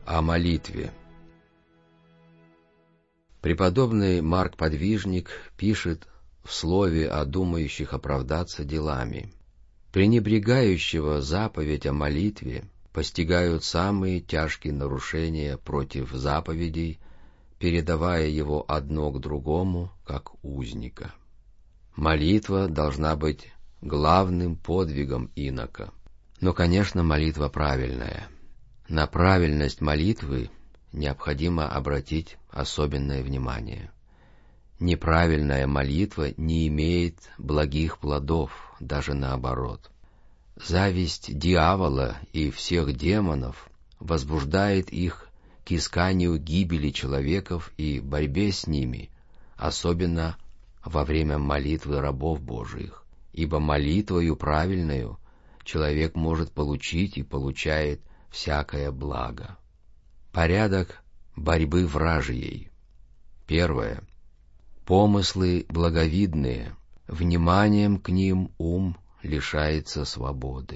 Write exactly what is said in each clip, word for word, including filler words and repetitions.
О молитве. Преподобный Марк Подвижник пишет в слове о думающих оправдаться делами: «Пренебрегающего заповедь о молитве постигают самые тяжкие нарушения против заповедей, передавая его одно к другому, как узника». Молитва должна быть главным подвигом инока. Но, конечно, молитва правильная. На правильность молитвы необходимо обратить особенное внимание. Неправильная молитва не имеет благих плодов, даже наоборот. Зависть дьявола и всех демонов возбуждает их к исканию гибели человеков и борьбе с ними, особенно во время молитвы рабов Божиих, ибо молитвою правильную человек может получить и получает всякое благо. Порядок борьбы вражьей. Первое. Помыслы благовидные, вниманием к ним ум лишается свободы.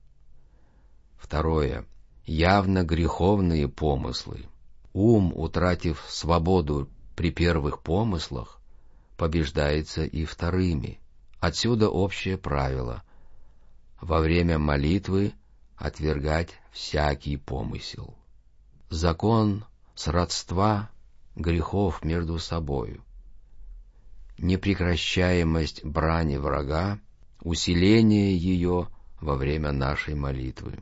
Второе. Явно греховные помыслы. Ум, утратив свободу при первых помыслах, побеждается и вторыми. Отсюда общее правило: во время молитвы отвергать всякий помысел. Закон сродства грехов между собою. Непрекращаемость брани врага, усиление ее во время нашей молитвы.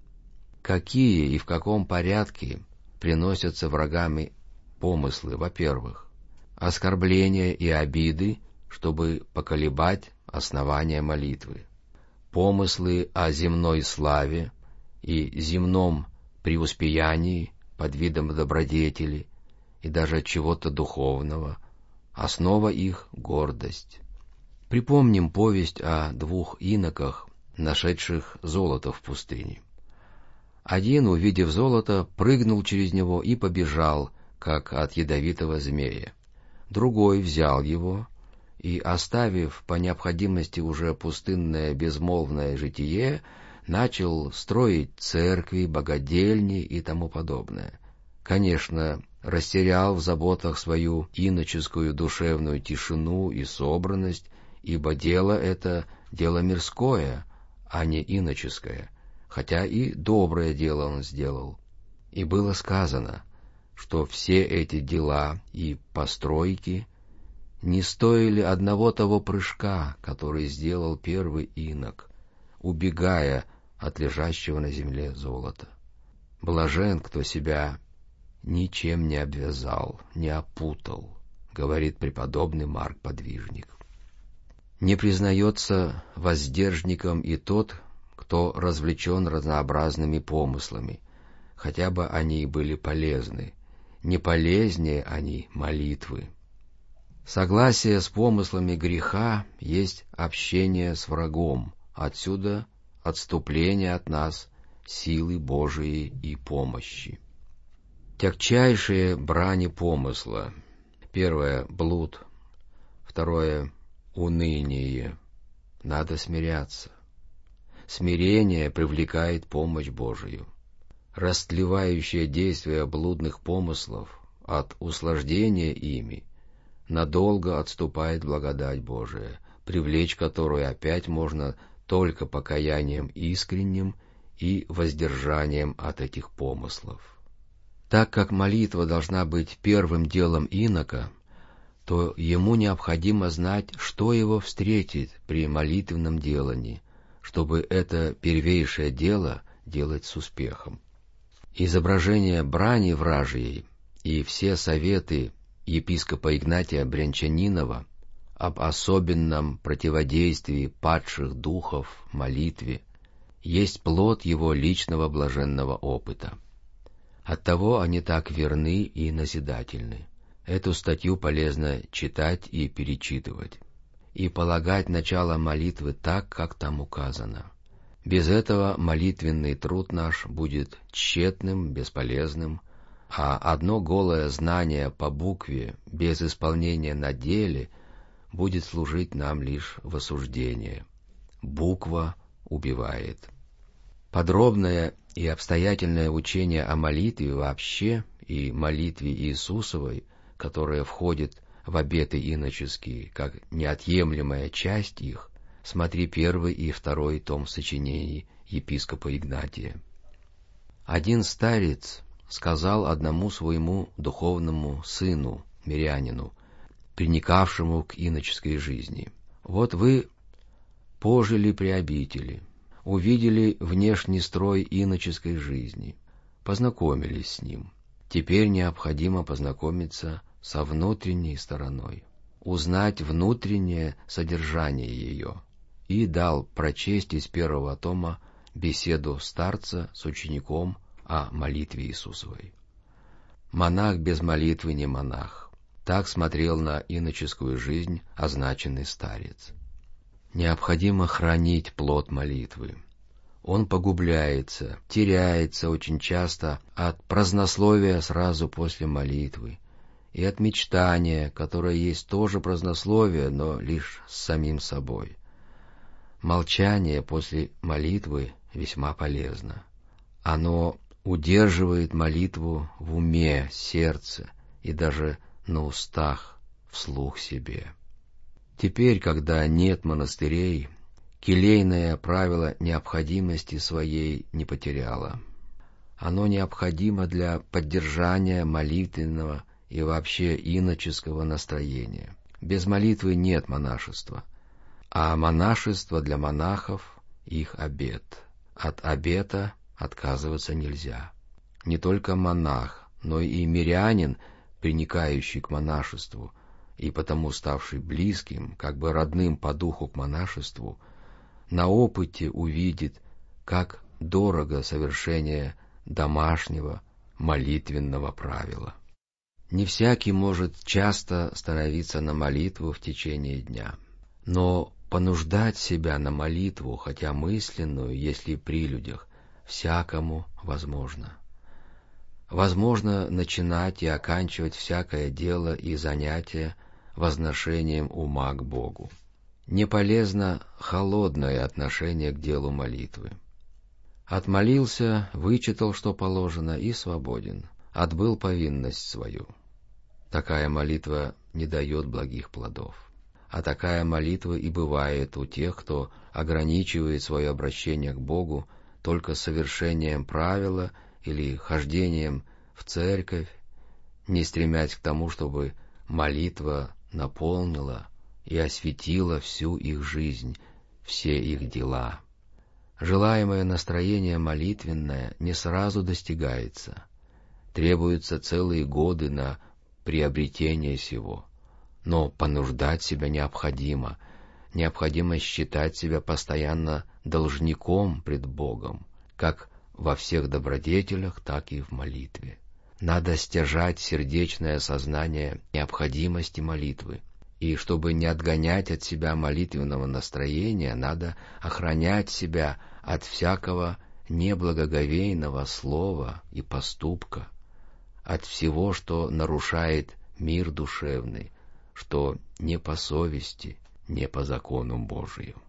Какие и в каком порядке приносятся врагами помыслы? Во-первых, оскорбления и обиды, чтобы поколебать основание молитвы. Помыслы о земной славе и земном преуспеянии под видом добродетели и даже чего-то духовного, основа их — гордость. Припомним повесть о двух иноках, нашедших золото в пустыне. Один, увидев золото, прыгнул через него и побежал, как от ядовитого змея. Другой взял его и, оставив по необходимости уже пустынное безмолвное житие, начал строить церкви, богадельни и тому подобное. Конечно, растерял в заботах свою иноческую душевную тишину и собранность, ибо дело это — дело мирское, а не иноческое, хотя и доброе дело он сделал. И было сказано, что все эти дела и постройки не стоили одного того прыжка, который сделал первый инок, убегая от лежащего на земле золота. Блажен, кто себя ничем не обвязал, не опутал, говорит преподобный Марк Подвижник. Не признается воздержником и тот, кто развлечен разнообразными помыслами, хотя бы они и были полезны. Не полезнее они молитвы. Согласие с помыслами греха есть общение с врагом, отсюда отступление от нас силы Божией и помощи. Тягчайшие брани помысла. Первое — блуд. Второе — уныние. Надо смиряться. Смирение привлекает помощь Божию. Растлевающее действие блудных помыслов от услаждения ими надолго отступает благодать Божия, привлечь которую опять можно только покаянием искренним и воздержанием от этих помыслов. Так как молитва должна быть первым делом инока, то ему необходимо знать, что его встретит при молитвенном делании, чтобы это первейшее дело делать с успехом. Изображение брани вражьей и все советы епископа Игнатия Брянчанинова об особенном противодействии падших духов молитве есть плод его личного блаженного опыта. Оттого они так верны и назидательны. Эту статью полезно читать и перечитывать, и полагать начало молитвы так, как там указано. Без этого молитвенный труд наш будет тщетным, бесполезным, а одно голое знание по букве, без исполнения на деле, будет служить нам лишь в осуждение. Буква убивает. Подробное и обстоятельное учение о молитве вообще и молитве Иисусовой, которая входит в обеты иноческие, как неотъемлемая часть их, смотри первый и второй том сочинений епископа Игнатия. Один старец сказал одному своему духовному сыну, мирянину, приникавшему к иноческой жизни: «Вот вы пожили при обители, увидели внешний строй иноческой жизни, познакомились с ним. Теперь необходимо познакомиться со внутренней стороной, узнать внутреннее содержание ее». И дал прочесть из первого тома беседу старца с учеником о молитве Иисусовой. Монах без молитвы не монах. Так смотрел на иноческую жизнь означенный старец. Необходимо хранить плод молитвы. Он погубляется, теряется очень часто от празднословия сразу после молитвы и от мечтания, которое есть тоже празднословие, но лишь с самим собой. Молчание после молитвы весьма полезно. Оно удерживает молитву в уме, сердце и даже на устах, вслух себе. Теперь, когда нет монастырей, келейное правило необходимости своей не потеряло. Оно необходимо для поддержания молитвенного и вообще иноческого настроения. Без молитвы нет монашества, а монашество для монахов — их обет. От обета отказываться нельзя. Не только монах, но и мирянин, приникающий к монашеству и потому ставший близким, как бы родным по духу к монашеству, на опыте увидит, как дорого совершение домашнего молитвенного правила. Не всякий может часто становиться на молитву в течение дня, но понуждать себя на молитву, хотя мысленную, если при людях, всякому возможно. Возможно начинать и оканчивать всякое дело и занятие возношением ума к Богу. Не полезно холодное отношение к делу молитвы. Отмолился, вычитал, что положено, и свободен, отбыл повинность свою. Такая молитва не дает благих плодов. А такая молитва и бывает у тех, кто ограничивает свое обращение к Богу только совершением правила или хождением в церковь, не стремясь к тому, чтобы молитва наполнила и осветила всю их жизнь, все их дела. Желаемое настроение молитвенное не сразу достигается. Требуются целые годы на приобретение сего. Но понуждать себя необходимо. Необходимо считать себя постоянно должником пред Богом, как во всех добродетелях, так и в молитве. Надо стяжать сердечное сознание необходимости молитвы, и чтобы не отгонять от себя молитвенного настроения, надо охранять себя от всякого неблагоговейного слова и поступка, от всего, что нарушает мир душевный, что не по совести, не по закону Божию.